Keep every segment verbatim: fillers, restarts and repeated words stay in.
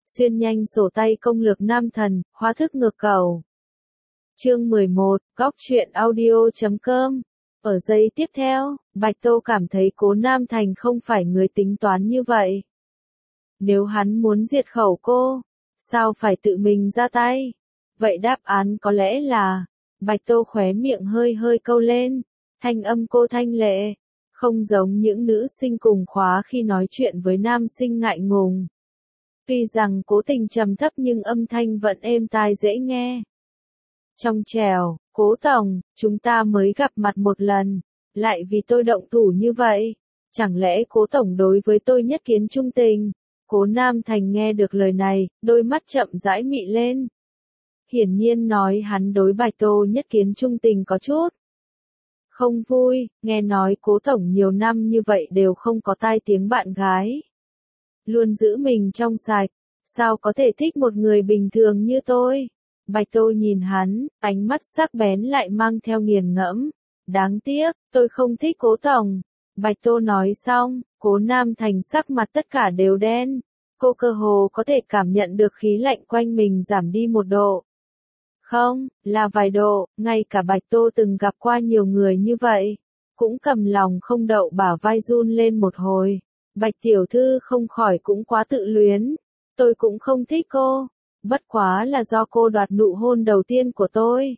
xuyên nhanh sổ tay công lược nam thần, hóa thức ngược cầu. Chương mười một, góc truyện audio chấm com. Ở giây tiếp theo, Bạch Tô cảm thấy Cố Nam Thành không phải người tính toán như vậy. Nếu hắn muốn diệt khẩu cô, sao phải tự mình ra tay? Vậy đáp án có lẽ là, Bạch Tô khóe miệng hơi hơi câu lên, thanh âm cô thanh lệ, không giống những nữ sinh cùng khóa khi nói chuyện với nam sinh ngại ngùng. Tuy rằng cố tình trầm thấp nhưng âm thanh vẫn êm tai dễ nghe. Trong trèo, Cố Tổng, chúng ta mới gặp mặt một lần, lại vì tôi động thủ như vậy, chẳng lẽ Cố Tổng đối với tôi nhất kiến trung tình? Cố Nam Thành nghe được lời này, đôi mắt chậm rãi mị lên. Hiển nhiên nói hắn đối Bạch Tô nhất kiến trung tình có chút không vui, nghe nói Cố Tổng nhiều năm như vậy đều không có tai tiếng bạn gái. Luôn giữ mình trong sạch, sao có thể thích một người bình thường như tôi? Bạch Tô nhìn hắn, ánh mắt sắc bén lại mang theo nghiền ngẫm. Đáng tiếc, tôi không thích Cố Tổng. Bạch Tô nói xong, Cố Nam Thành sắc mặt tất cả đều đen. Cô cơ hồ có thể cảm nhận được khí lạnh quanh mình giảm đi một độ. Không, là vài độ, ngay cả Bạch Tô từng gặp qua nhiều người như vậy. Cũng cầm lòng không đậu bả vai run lên một hồi. Bạch tiểu thư không khỏi cũng quá tự luyến. Tôi cũng không thích cô. Bất quá là do cô đoạt nụ hôn đầu tiên của tôi.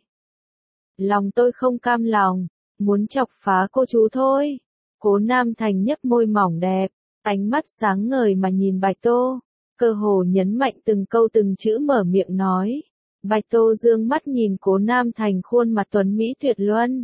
Lòng tôi không cam lòng, muốn chọc phá cô chú thôi. Cố Nam Thành nhấp môi mỏng đẹp, ánh mắt sáng ngời mà nhìn Bạch Tô, cơ hồ nhấn mạnh từng câu từng chữ mở miệng nói. Bạch Tô dương mắt nhìn Cố Nam Thành khuôn mặt tuấn mỹ tuyệt luân.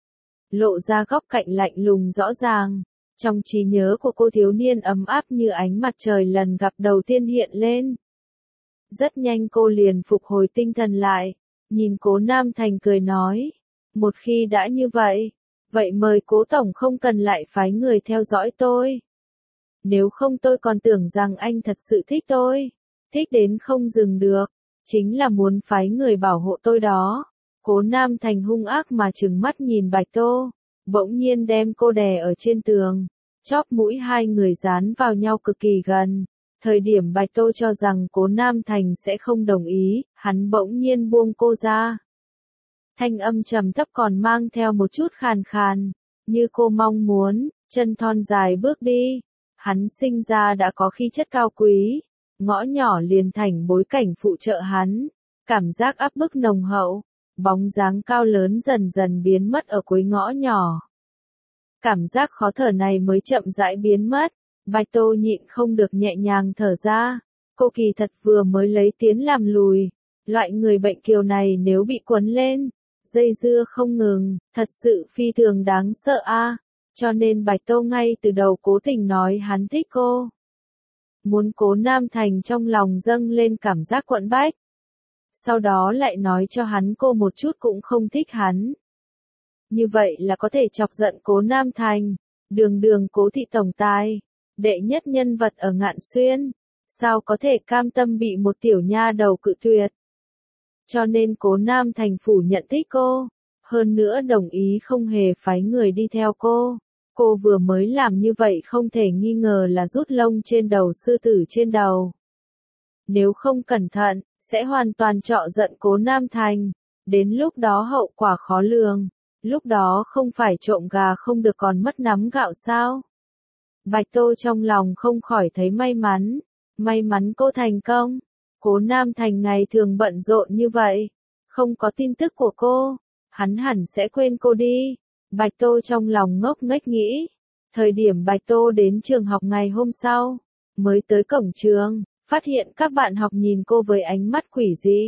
Lộ ra góc cạnh lạnh lùng rõ ràng, trong trí nhớ của cô thiếu niên ấm áp như ánh mặt trời lần gặp đầu tiên hiện lên. Rất nhanh cô liền phục hồi tinh thần lại, nhìn Cố Nam Thành cười nói, một khi đã như vậy, vậy mời Cố Tổng không cần lại phái người theo dõi tôi. Nếu không tôi còn tưởng rằng anh thật sự thích tôi, thích đến không dừng được, chính là muốn phái người bảo hộ tôi đó. Cố Nam Thành hung ác mà trừng mắt nhìn Bạch Tô, bỗng nhiên đem cô đè ở trên tường, chóp mũi hai người dán vào nhau cực kỳ gần. Thời điểm Bạch Tô cho rằng Cố Nam Thành sẽ không đồng ý, hắn bỗng nhiên buông cô ra. Thanh âm trầm thấp còn mang theo một chút khàn khàn, như cô mong muốn, chân thon dài bước đi. Hắn sinh ra đã có khí chất cao quý, ngõ nhỏ liền thành bối cảnh phụ trợ hắn, cảm giác áp bức nồng hậu, bóng dáng cao lớn dần dần biến mất ở cuối ngõ nhỏ. Cảm giác khó thở này mới chậm rãi biến mất. Bạch Tô nhịn không được nhẹ nhàng thở ra, cô kỳ thật vừa mới lấy tiến làm lùi, loại người bệnh kiều này nếu bị quấn lên, dây dưa không ngừng, thật sự phi thường đáng sợ a. Cho nên Bạch Tô ngay từ đầu cố tình nói hắn thích cô. Muốn Cố Nam Thành trong lòng dâng lên cảm giác quặn bách. Sau đó lại nói cho hắn cô một chút cũng không thích hắn. Như vậy là có thể chọc giận Cố Nam Thành, đường đường Cố thị tổng tài. Đệ nhất nhân vật ở Ngạn Xuyên, sao có thể cam tâm bị một tiểu nha đầu cự tuyệt. Cho nên Cố Nam Thành phủ nhận thích cô, hơn nữa đồng ý không hề phái người đi theo cô. Cô vừa mới làm như vậy không thể nghi ngờ là rút lông trên đầu sư tử trên đầu. Nếu không cẩn thận, sẽ hoàn toàn trọ giận Cố Nam Thành, đến lúc đó hậu quả khó lường, lúc đó không phải trộm gà không được còn mất nắm gạo sao? Bạch Tô trong lòng không khỏi thấy may mắn, may mắn cô thành công. Cố Nam Thành ngày thường bận rộn như vậy, không có tin tức của cô, hắn hẳn sẽ quên cô đi. Bạch Tô trong lòng ngốc nghếch nghĩ, thời điểm Bạch Tô đến trường học ngày hôm sau, mới tới cổng trường, phát hiện các bạn học nhìn cô với ánh mắt quỷ dị.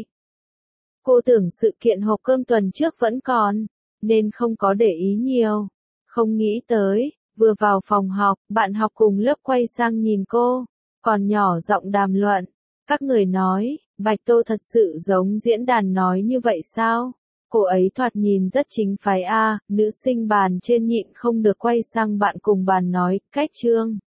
Cô tưởng sự kiện hộp cơm tuần trước vẫn còn, nên không có để ý nhiều, không nghĩ tới. Vừa vào phòng học, bạn học cùng lớp quay sang nhìn cô, còn nhỏ giọng đàm luận. Các người nói, Bạch Tô thật sự giống diễn đàn nói như vậy sao? Cô ấy thoạt nhìn rất chính phái a. Nữ sinh bàn trên nhịn không được quay sang bạn cùng bàn nói, cách chương.